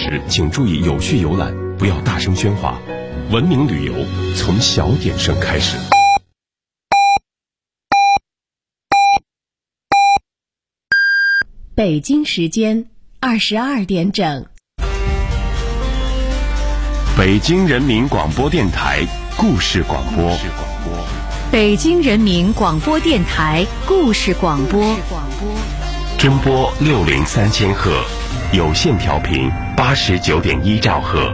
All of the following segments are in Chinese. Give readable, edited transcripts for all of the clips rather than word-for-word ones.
时，请注意有序游览，不要大声喧哗。文明旅游从小点声开始。 北京时间22点整。 北京人民广播电台故事广播。 北京人民广播电台故事广播。 中波603赫，有线调频89.1兆赫。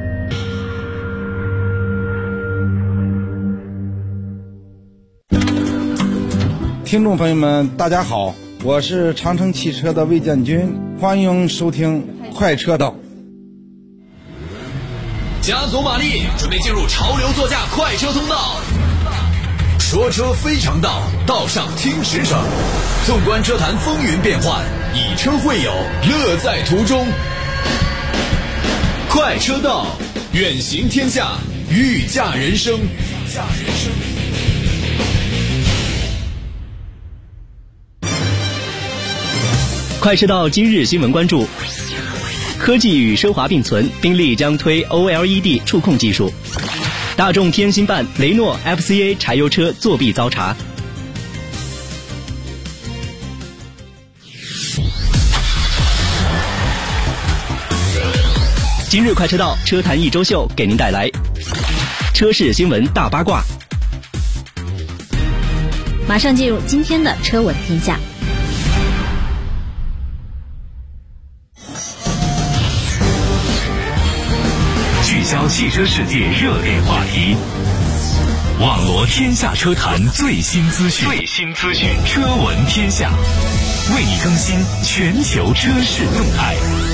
听众朋友们，大家好，我是长城汽车的魏建军，欢迎收听快车道。 加足马力，准备进入潮流座驾快车通道。说车非常道，道上听驰骋。纵观车坛风云变幻，以车会友，乐在途中。快车道，远行天下，御驾人生。 快车道今日新闻关注：科技与奢华并存，宾利将推 OLED 触控技术；大众天心办雷诺 FCA 柴油车作弊遭查。今日快车道车坛一周秀给您带来车市新闻大八卦。 马上进入今天的车闻天下。 聚焦汽车世界热点话题，网罗天下车坛最新资讯，车闻天下，为你更新全球车市动态。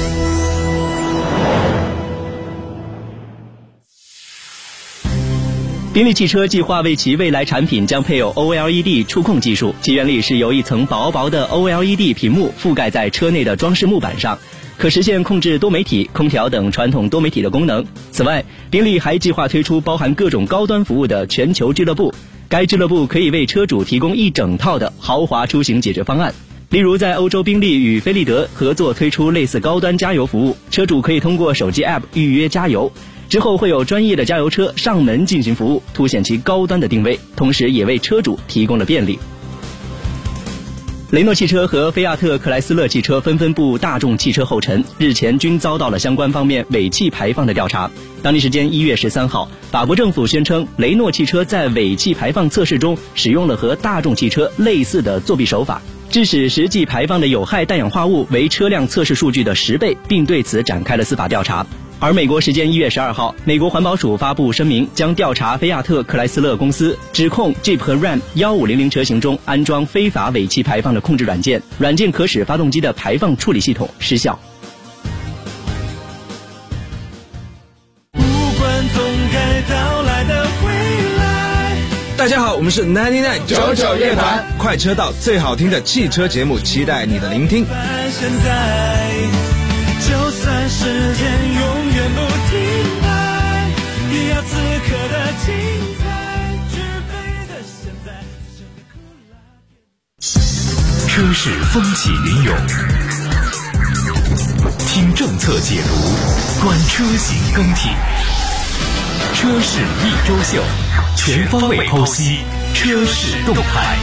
宾利汽车计划为其未来产品将配有 OLED 触控技术，其原理是由一层薄薄的 OLED 屏幕覆盖在车内的装饰木板上，可实现控制多媒体、空调等传统多媒体的功能。此外，宾利还计划推出包含各种高端服务的全球俱乐部，该俱乐部可以为车主提供一整套的豪华出行解决方案。例如，在欧洲，宾利与菲利德合作推出类似高端加油服务，车主可以通过手机 App 预约加油，之后会有专业的加油车上门进行服务，凸显其高端的定位，同时也为车主提供了便利。雷诺汽车和菲亚特克莱斯勒汽车纷纷步大众汽车后尘，日前均遭到了相关方面尾气排放的调查。当地时间1月13号，法国政府宣称雷诺汽车在尾气排放测试中使用了和大众汽车类似的作弊手法，致使实际排放的有害氮氧化物为车辆测试数据的10倍，并对此展开了司法调查。而美国时间1月12号，美国环保署发布声明，将调查菲亚特克莱斯勒公司，指控 Jeep 和 Ram 1500车型中安装非法尾气排放的控制软件，软件可使发动机的排放处理系统失效。 大家好，我们是99乐团，快车道最好听的汽车节目，期待你的聆听。 就算时间永远不停摆，也要此刻的精彩，举杯的现在。 车市风起云涌，听政策解读，观车型更替，车市一周秀，全方位剖析车市动态。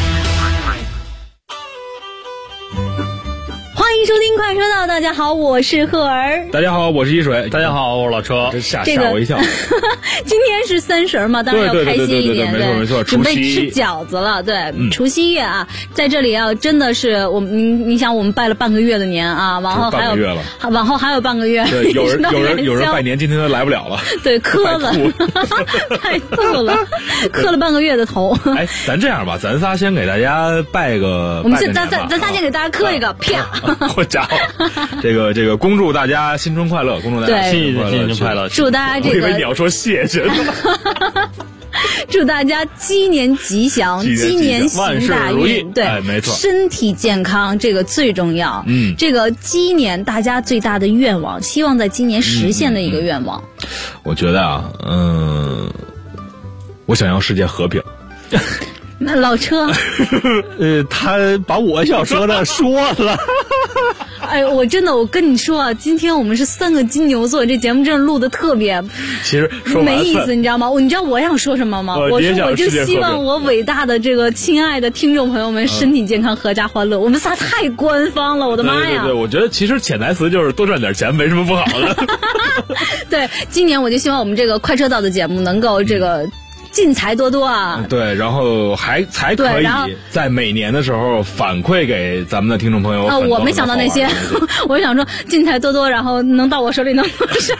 欢迎收听快车道，大家好，我是赫儿。 大家好，我是一水。大家好，我是老车。这吓我一跳。 今天是30嘛，当然要开心一点， 对，没错， 准备吃饺子了，对，除夕夜啊，在这里啊，真的是我们，你想我们拜了半个月的年啊，往后还有半个月。 对，有人拜年，今天都来不了了。 对，磕了，太逗了，磕了半个月的头。 哎，咱这样吧，咱仨先给大家拜个， 我们咱仨先给大家磕一个，啪！ 好家伙，这个恭祝大家新春快乐，恭祝大家新春快乐， 祝大家这个， 我以为你要说谢谢。 祝大家鸡年吉祥，鸡年行大运，对， 没错， 身体健康这个最重要。这个鸡年大家最大的愿望，希望在今年实现的一个愿望。 我觉得啊，我想要世界和平。 那老车， 他把我想说的说了。 哎，我跟你说啊，今天我们是3个金牛座，这节目真的录的特别， 其实没意思，你知道吗？你知道我想说什么吗？我就希望我伟大的这个亲爱的听众朋友们身体健康、阖家欢乐。我们仨太官方了，我的妈呀！ 对，我觉得其实潜台词就是多赚点钱，没什么不好的。 对，今年我就希望我们这个快车道的节目能够这个。进财多多啊！ 对，然后才可以在每年的时候反馈给咱们的听众朋友。 我没想到那些，我想说进财多多，然后能到我手里能多上。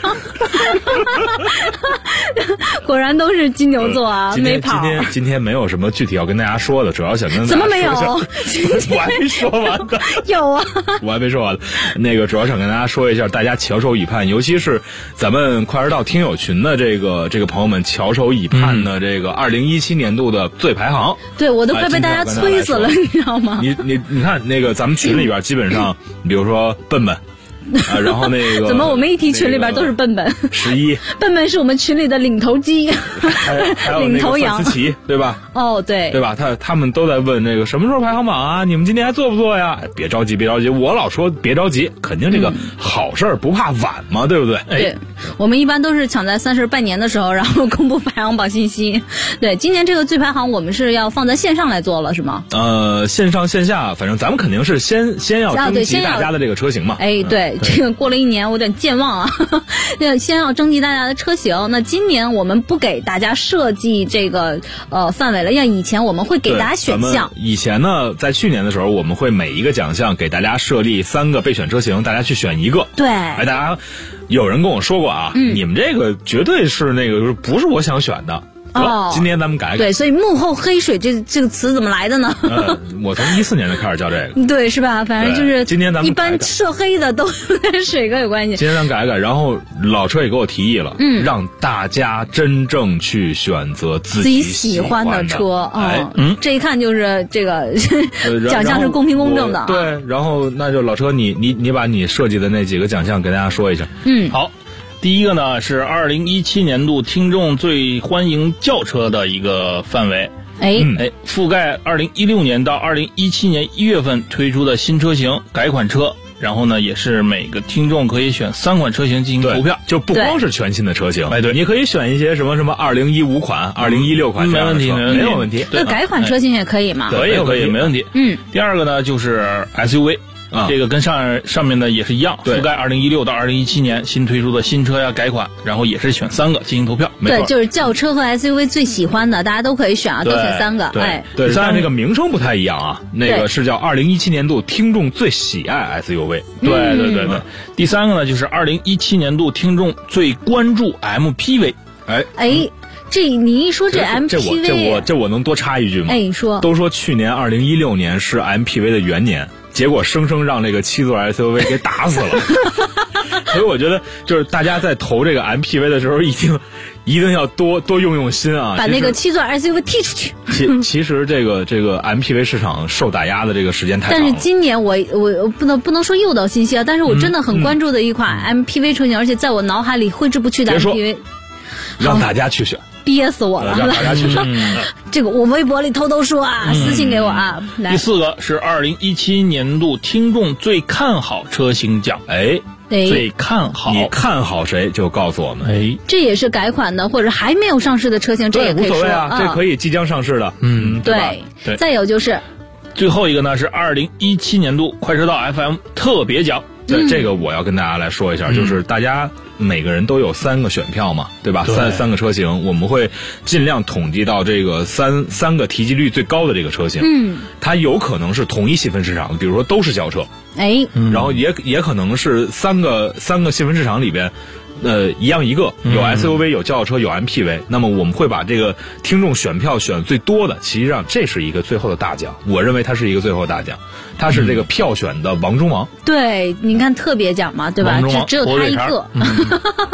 果然都是金牛座啊，没跑。 今天没有什么具体要跟大家说的，主要想跟大家说。 怎么没有？ 我还没说完呢。 有啊， 我还没说完。那个主要想跟大家说一下，大家翘首以盼，尤其是咱们快车道听友群的这个朋友们翘首以盼的这个2017年度的最排行。 对，我都快被大家催死了，你知道吗？ 你看那个咱们群里边基本上，比如说笨笨。然后那个怎么我们一提群里边都是笨笨 11， 笨笨是我们群里的领头鸡， 还有领头羊，思琪对吧？ 哦，对吧？他们都在问那个什么时候排行榜啊？你们今天还做不做呀？别着急，我老说别着急，肯定这个好事不怕晚嘛，对不对？ 对，我们一般都是抢在30拜年的时候，然后公布排行榜信息。对，今年这个最排行我们是要放在线上来做了，是吗？线上线下，反正咱们肯定是先要征集大家的这个车型嘛。 哎，对。这个过了1年，我有点健忘啊。先要征集大家的车型。那今年我们不给大家设计这个范围了，像以前我们会给大家选项。 以前呢，在去年的时候，我们会每一个奖项给大家设立3个备选车型，大家去选一个。 对。 大家有人跟我说过啊，你们这个绝对是那个不是我想选的。今年咱们改。 对，所以幕后黑水这个词怎么来的呢？ 我从14年就开始叫这个。 对，是吧？反正就是今年咱们一般涉黑的都跟水哥有关系。 今年咱改，然后老车也给我提议了，让大家真正去选择自己喜欢的车。这一看就是这个奖项是公平公正的。 对，然后那就老车，你把你设计的那几个奖项给大家说一下。 好。第一个呢是2017年度听众最欢迎轿车的一个范围，覆盖2016年到2017年1月份推出的新车型改款车，然后呢也是每个听众可以选3款车型进行投票， 就不光是全新的车型， 对， 你可以选一些什么2015款、2016款， 没问题， 没有问题。 那改款车型也可以吗？ 可以，没问题。第二个呢就是 SUV。这个跟上面的也是一样，覆盖2016到2017年新推出的新车呀改款，然后也是选3个进行投票。 对，就是轿车和 SUV 最喜欢的，大家都可以选啊，都选3个。 对，但那个名称不太一样啊，那个是叫2017年度听众最喜爱 SUV。 对。第3个呢就是2017年度听众最关注 MPV。 这你一说这 MPV， 这我能多插一句吗？ 你说。 都说去年2016年是 MPV 的元年。结果生生让这个7座 SUV 给打死了，所以我觉得就是大家在投这个 MPV 的时候，一定要多用心啊， 把那个7座 SUV 踢出去。 其实这个 MPV 市场受打压的这个时间太长了。 但是今年我不能说诱导信息啊，但是我真的很关注的一款 MPV 车型，而且在我脑海里挥之不去的 MPV， 让大家去选。 憋死我了！ 让大家去选。 这个我微博里偷说啊，私信给我啊。 第4个是2017年度听众最看好车型奖，最看好， 你看好谁就告诉我们。 这也是改款的或者还没有上市的车型，这也可以说无所谓啊，这可以即将上市的。 对。再有就是最后一个呢是2017年度快车道 FM 特别奖。 这个我要跟大家来说一下，就是大家每个人都有3个选票嘛，对吧？三个车型，我们会尽量统计到这个三个提及率最高的这个车型。它有可能是同一细分市场，比如说都是轿车，然后也可能是三个细分市场里边。一样一个，有 SUV 有轿车有 MPV， 那么我们会把这个听众选票选最多的，实际上这是一个最后的大奖，我认为它是一个最后大奖，它是这个票选的王中王。 对，你看特别奖嘛，对吧？只有他一个。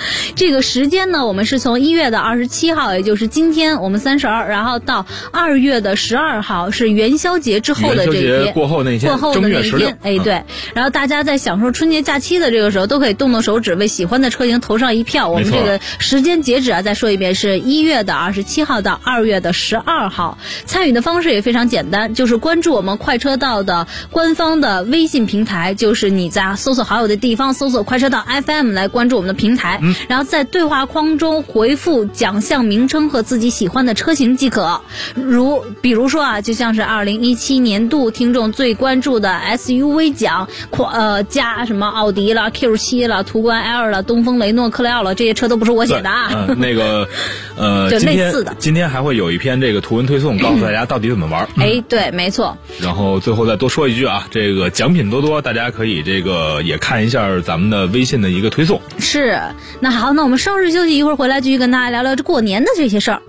这个时间呢，我们是从1月的27号，也就是今天我们32，然后到2月的12号是元宵节之后的这一天， 过后那天， 正月16，哎对，然后大家在享受春节假期的这个时候，都可以动动手指为喜欢的车型投上一票。我们这个时间截止啊，再说一遍，是1月的27号到2月的12号。参与的方式也非常简单，就是关注我们快车道的官方的微信平台，就是你在搜索好友的地方搜索快车道 FM 来关注我们的平台，然后在对话框中回复奖项名称和自己喜欢的车型即可。比如说啊，就像是2017年度听众最关注的 SUV 奖，加什么奥迪了、Q7 了、途观 L 了、东风雷诺克莱奥了，这些车都不是我写的啊。 那个就类似的。 今天还会有一篇这个图文推送，告诉大家到底怎么玩。 哎，对，没错。 然后最后再多说一句啊，这个奖品多多，大家可以这个也看一下咱们的微信的一个推送。 是，那好，那我们稍事休息，一会儿回来继续跟大家聊聊这过年的这些事儿。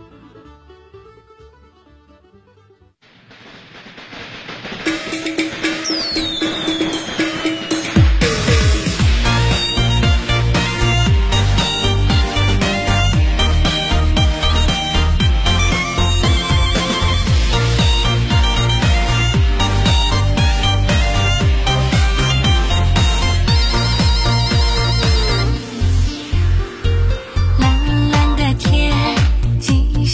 蓝蓝的天，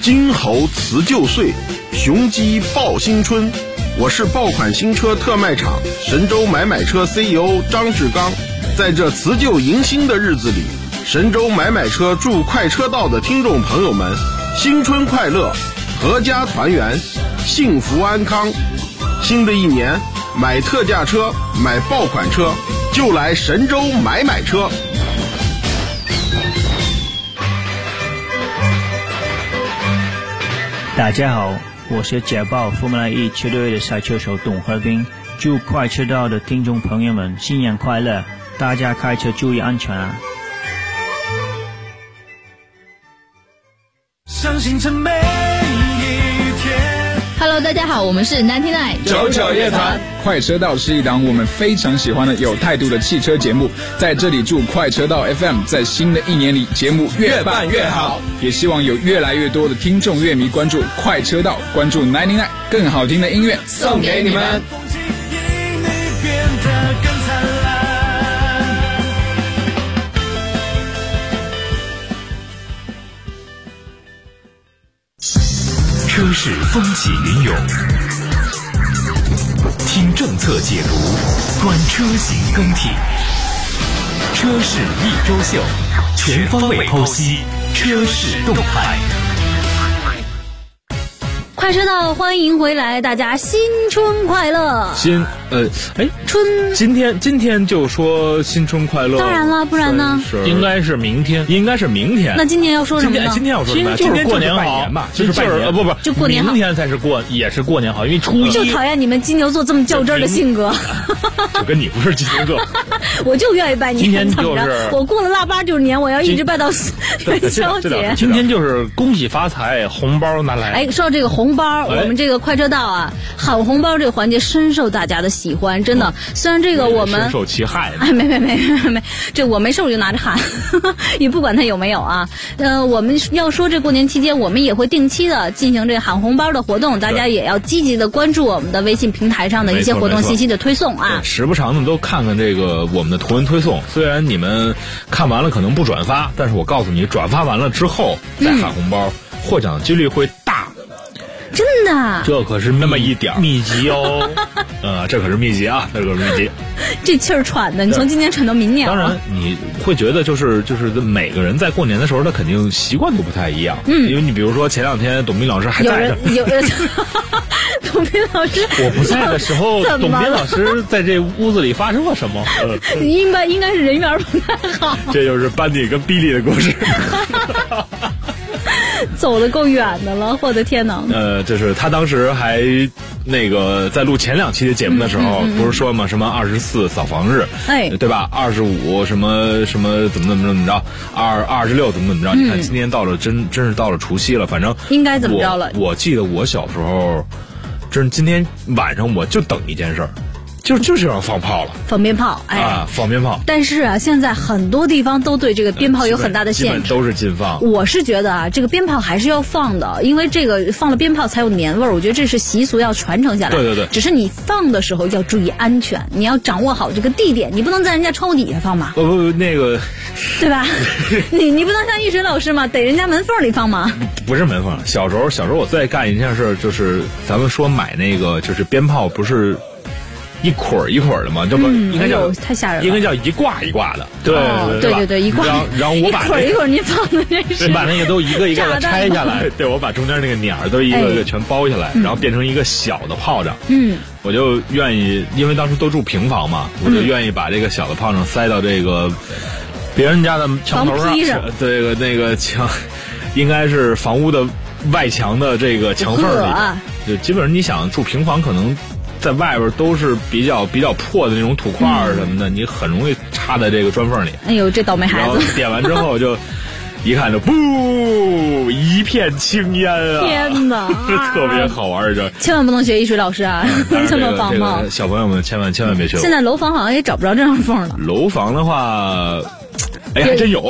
金猴辞旧岁，雄鸡报新春。我是爆款新车特卖场神州买车 CEO 张志刚。在这辞旧迎新的日子里，神州买车祝快车道的听众朋友们新春快乐，阖家团圆，幸福安康。新的一年，买特价车，买爆款车，就来神州买车。 大家好，我是捷豹Formula 1车队的赛车手董和斌，祝快车道的听众朋友们新年快乐，大家开车注意安全啊！ 相信这每一天。 Hello， 大家好，我们是99 99夜谈。快车道是一档我们非常喜欢的有态度的汽车节目，在这里祝快车道 FM 在新的一年里节目越办越好，也希望有越来越多的听众乐迷关注快车道，关注99更好听的音乐送给你们。 车市风起云涌，听政策解读，观车型更替，车市一周秀，全方位剖析车市动态。 快车道，欢迎回来，大家新春快乐！ 春，今天就说新春快乐， 当然了，不然呢？ 应该是明天。 那今天要说什么呢？ 今天要说什么？ 今天过年好嘛， 就是拜年，不， 就过年好。 明天才是也是过年好，因为初一。 就讨厌你们金牛座这么较真的性格。 我跟你不是金牛座， 我就愿意拜年。 今天就是我过了腊八就是年，我要一直拜到元宵节。 今天就是恭喜发财，红包拿来。 哎，说到这个红包，我们这个快车道啊，喊红包这个环节深受大家的喜欢，真的。虽然这个我们深受其害， 没，这我没事我就拿着喊，也不管它有没有啊。我们要说这过年期间，我们也会定期的进行这个喊红包的活动，大家也要积极的关注我们的微信平台上的一些活动信息的推送啊。 时不常的都看看这个我们的图文推送，虽然你们看完了可能不转发，但是我告诉你，转发完了之后再喊红包，获奖几率会大。 真的， 这可是那么一点秘籍哦， 这可是秘籍啊，这可是秘籍。 这气儿喘的，你从今年喘到明年。 当然，你会觉得就是每个人在过年的时候，他肯定习惯都不太一样。因为你比如说前两天董斌老师还在呢， 有人董斌老师， 我不在的时候，董斌老师在这屋子里发生了什么？ 应该是人缘不太好。 这就是班迪跟比利的故事。 走得够远的了，我的天哪！ 就是他当时还那个在录前2期的节目的时候，不是说嘛，什么24扫房日，对吧？25什么怎么着，26怎么着？你看今天到了，真是到了除夕了，反正应该怎么着了？ 我记得我小时候，真是今天晚上我就等一件事儿。就是要放炮了， 放鞭炮， 放鞭炮。 但是啊，现在很多地方都对这个鞭炮有很大的限制， 基本都是禁放。 我是觉得啊，这个鞭炮还是要放的，因为这个放了鞭炮才有年味儿。我觉得这是习俗要传承下来。 对。 只是你放的时候要注意安全，你要掌握好这个地点，你不能在人家窗户底下放嘛。 不，那个， 对吧？你不能像玉水老师嘛，逮人家门缝里放嘛。 不是门缝，小时候我最爱干一件事，就是咱们说买那个就是鞭炮，不是。一捆儿一捆儿的嘛，这不应该叫太吓人了， 应该叫一挂一挂的。 对，一挂。 然后我把一会儿你放的这是， 把那个都一个一个的拆下来，对，我把中间那个捻儿都一个一个全包下来，然后变成一个小的炮仗。我就愿意，因为当时都住平房嘛，我就愿意把这个小的炮仗塞到这个别人家的墙头上， 这个那个墙，应该是房屋的外墙的这个墙缝里，就基本上你想住平房可能。在外边都是比较破的那种土块什么的，你很容易插在这个砖缝里。 哎呦，这倒霉孩子！ 然后点完之后就一看就不一片青烟啊！ 天哪， 特别好玩这。 千万不能学艺术老师啊！这么放炮， 小朋友们千万别学。 现在楼房好像也找不着这样缝了。 楼房的话。 哎，还真有。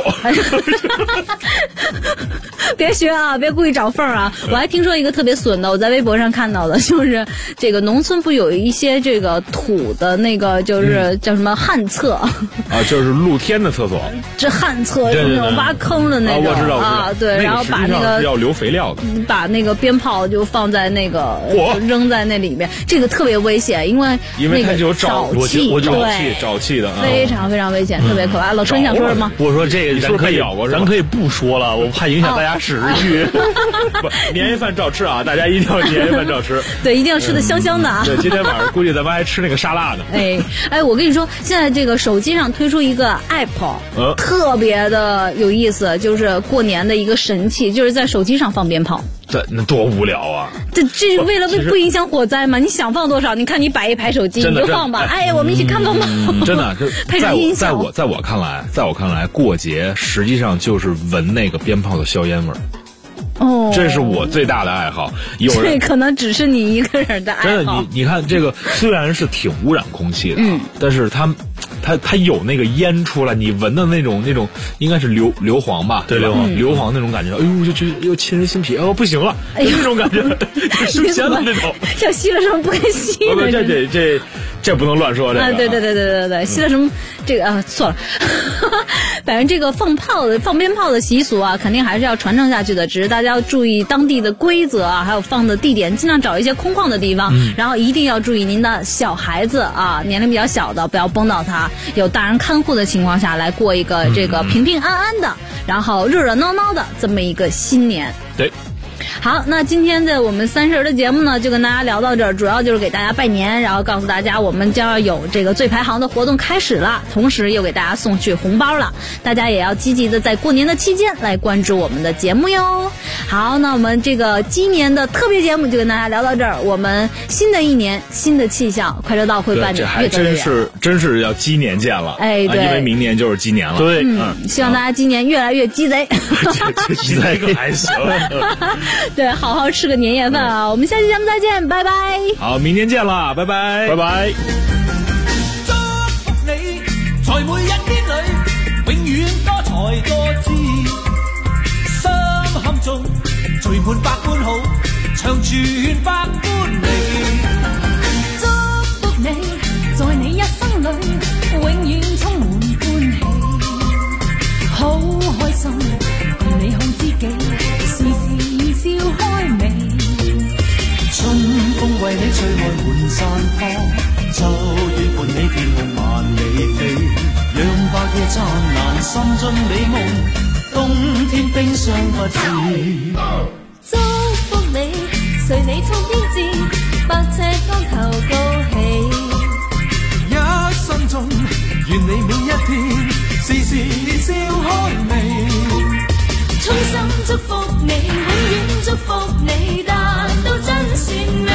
别学啊，别故意找缝啊！我还听说一个特别损的，我在微博上看到的，就是这个农村不有一些这个土的那个，就是叫什么旱厕啊， 就是露天的厕所。 这旱厕是那种挖坑的那种， 我知道啊，对，然后把那个要留肥料的， 把那个鞭炮就放在那个扔在那里面，这个特别危险，因为它就有沼气， 沼气的， 非常非常危险，特别可怕。老陈你想说什么？ 我说这个咱可以不说了，我怕影响大家食欲。 不，年夜饭照吃啊！大家一定要年夜饭照吃。 对，一定要吃的香香的啊！ 对，今天晚上估计咱们还吃那个沙拉呢。 哎，我跟你说，现在这个手机上推出一个 app，特别的有意思，就是过年的一个神器，就是在手机上放鞭炮。 那多无聊啊！ 这是为了不影响火灾嘛？你想放多少？你看你摆一排手机，你就放吧。哎呀，我们一起看放炮。 真的， 配上音效。 在我看来，过节实际上就是闻那个鞭炮的硝烟味儿。 哦， 这是我最大的爱好。 这可能只是你一个人的爱好。 真的，你看这个虽然是挺污染空气的，但是它有那个烟出来，你闻的那种应该是硫磺吧？ 对， 硫磺那种感觉，哎呦，就觉得又沁人心脾，不行了，这种感觉，升仙了这种。 像吸了什么不该吸的？ 这不能乱说这个。 对，吸了什么？这个错了。反正这个放鞭炮的习俗啊，肯定还是要传承下去的。只是大家要注意当地的规则啊，还有放的地点，尽量找一些空旷的地方。然后一定要注意您的小孩子啊，年龄比较小的，不要崩到他。有大人看护的情况下来过一个这个平平安安的，然后热热闹闹的这么一个新年。 对。 好，那今天的我们30的节目呢，就跟大家聊到这儿，主要就是给大家拜年，然后告诉大家我们将要有这个最排行的活动开始了，同时又给大家送去红包了，大家也要积极的在过年的期间来关注我们的节目哟。好，那我们这个鸡年的特别节目就跟大家聊到这儿，我们新的一年新的气象，快车道会伴你越走越远。 真是要鸡年见了， 对， 因为明年就是鸡年了。 对， 希望大家今年越来越鸡贼。 鸡贼可还行。 对，好好吃个年夜饭啊！我们下期节目再见，拜拜。 好，明年见啦，拜拜， 拜拜。 祝福你，在每一天里，永遠多才多姿，心坎中聚滿百般好，長存百般美。 祝福你，在你一生裏，永遠充滿歡喜，好開心，共你好知己。笑開眉， 春風為你吹開滿山花，秋月伴你天空萬里飛，讓白夜燦爛，心盡美夢，冬天冰霜不至。 祝福你，隨你衝天志，百尺竿頭高起， 一生中願你每一天，時時笑開眉。 衷心祝福你，永遠祝福你，達到真善美。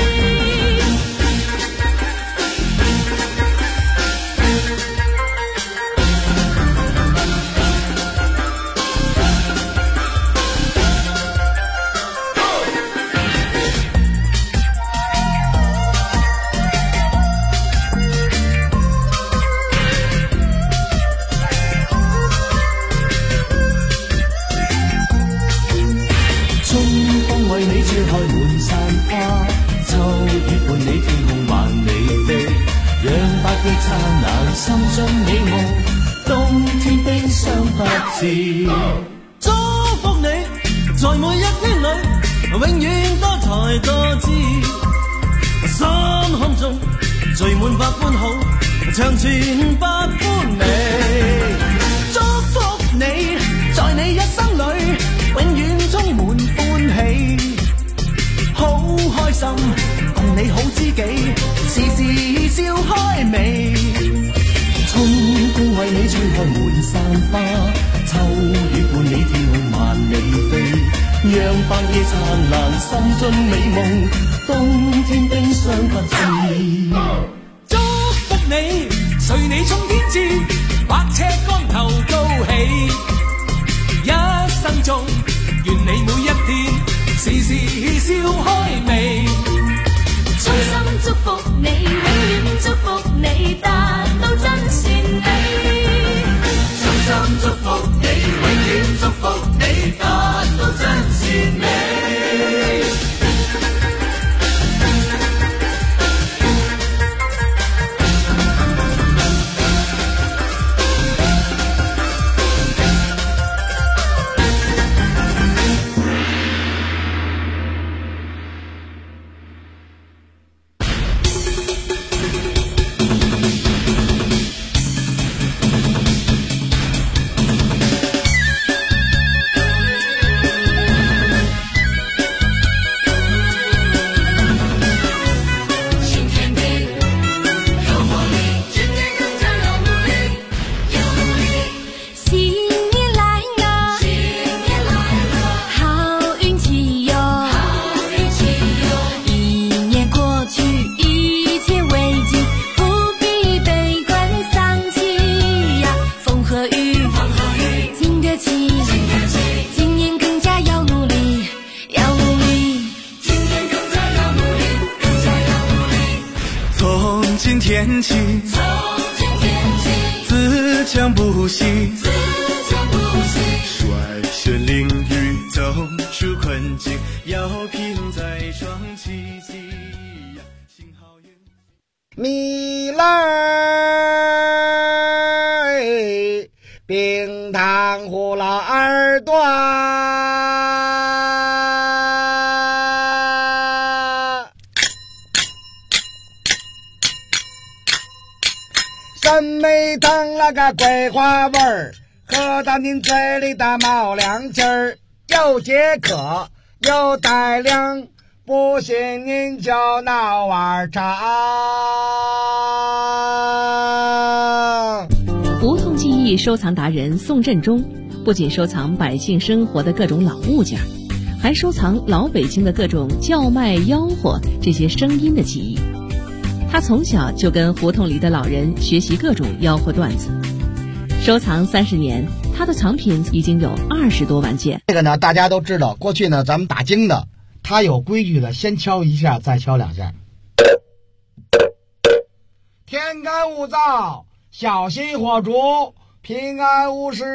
心盡美夢，冬天冰霜不至。祝福你，在每一天裏，永遠多才多姿，心坎中聚滿百般好，長存百般美。祝福你，在你一生裏，永遠充滿歡喜，好開心，共你好知己，時時笑開眉。春風為你吹開滿山花，秋月伴你天空萬里飛，讓白夜燦爛，心盡美夢，冬天冰霜不至。祝福你，隨你衝天志，百尺竿頭高起，一生中願你每一天，時時笑開眉。 衷心祝福你，永遠祝福你，達到真善美。衷心祝呼吸，率先领域走出困境，要拼再创奇迹。 米勒冰糖葫芦耳朵，酸梅汤那个桂花味儿，喝到您嘴里的冒凉气儿，又解渴又带凉，不信您就闹碗尝。 胡同记忆收藏达人宋振中不仅收藏百姓生活的各种老物件，还收藏老北京的各种叫卖吆喝这些声音的记忆。他从小就跟胡同里的老人学习各种吆喝段子，收藏30年，他的藏品已经有20多万件。 这个呢，大家都知道，过去呢咱们打更的，他有规矩的，先敲一下，再敲2下。天干物燥，小心火烛，平安无事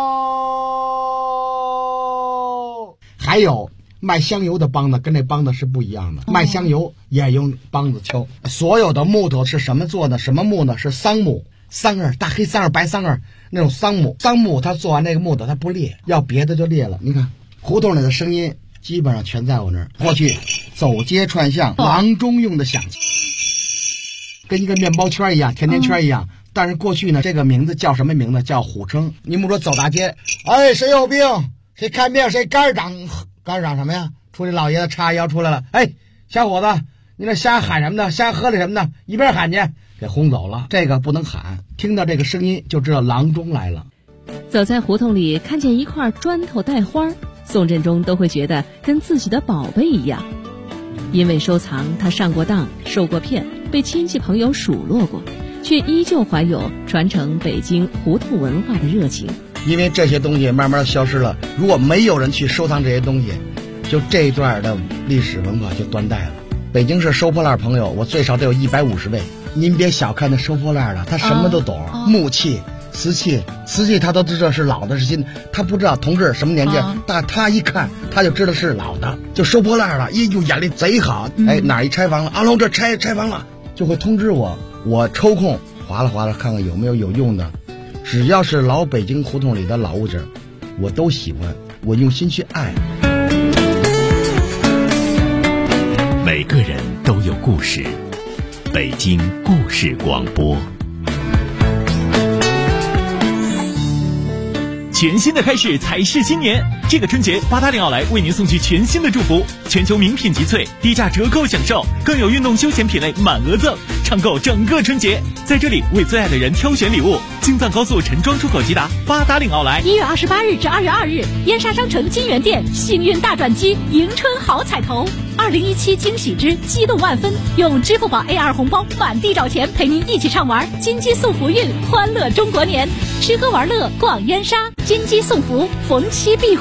哦。还有卖香油的梆子跟这梆子是不一样的，卖香油也用梆子敲。所有的木头是什么做的？什么木呢？是桑木，桑叶，大黑桑叶、白桑叶那种桑木。桑木它做完这个木头它不裂，要别的就裂了。你看胡同里的声音基本上全在我那儿。过去走街串巷，郎中用的响器，跟一个面包圈一样，甜甜圈一样。但是过去呢，这个名字叫什么名字？叫虎称。你们说走大街，哎，谁有病？谁看病？谁肝长？肝长什么呀？出去老爷子叉腰出来了，哎，小伙子，你那瞎喊什么呢？瞎喝的什么呢？一边喊去，给轰走了。这个不能喊，听到这个声音就知道郎中来了。 走在胡同里，看见一块砖头带花，宋振中都会觉得跟自己的宝贝一样。因为收藏，他上过当，受过骗，被亲戚朋友数落过，却依旧怀有传承北京胡同文化的热情。 因为这些东西慢慢消失了，如果没有人去收藏这些东西，就这一段的历史文化就断代了。北京市收破烂朋友，我最少得有150位。您别小看那收破烂的，他什么都懂，木器、瓷器他都知道是老的是新的，他不知道同志什么年纪，但他一看他就知道是老的，就收破烂了，哟，眼力贼好。哎，哪一拆房了？阿龙这拆房了，就会通知我，我抽空划拉看看有没有用的。只要是老北京胡同里的老物件，我都喜欢，我用心去爱。 每个人都有故事，北京故事广播。 全新的开始才是新年，这个春节880奥莱为您送去全新的祝福，全球名品集萃，低价折扣享受，更有运动休闲品类满额赠，畅购整个春节。在这里为最爱的人挑选礼物，京藏高速陈庄出口即达880奥莱。 1月28日至2月2日，燕莎商城金源店幸运大转机，迎春好彩头，2017惊喜之激动万分，用支付宝 AR 红包满地找钱，陪您一起畅玩金鸡送福运，欢乐中国年，吃喝玩乐逛燕莎，金鸡送福，逢七必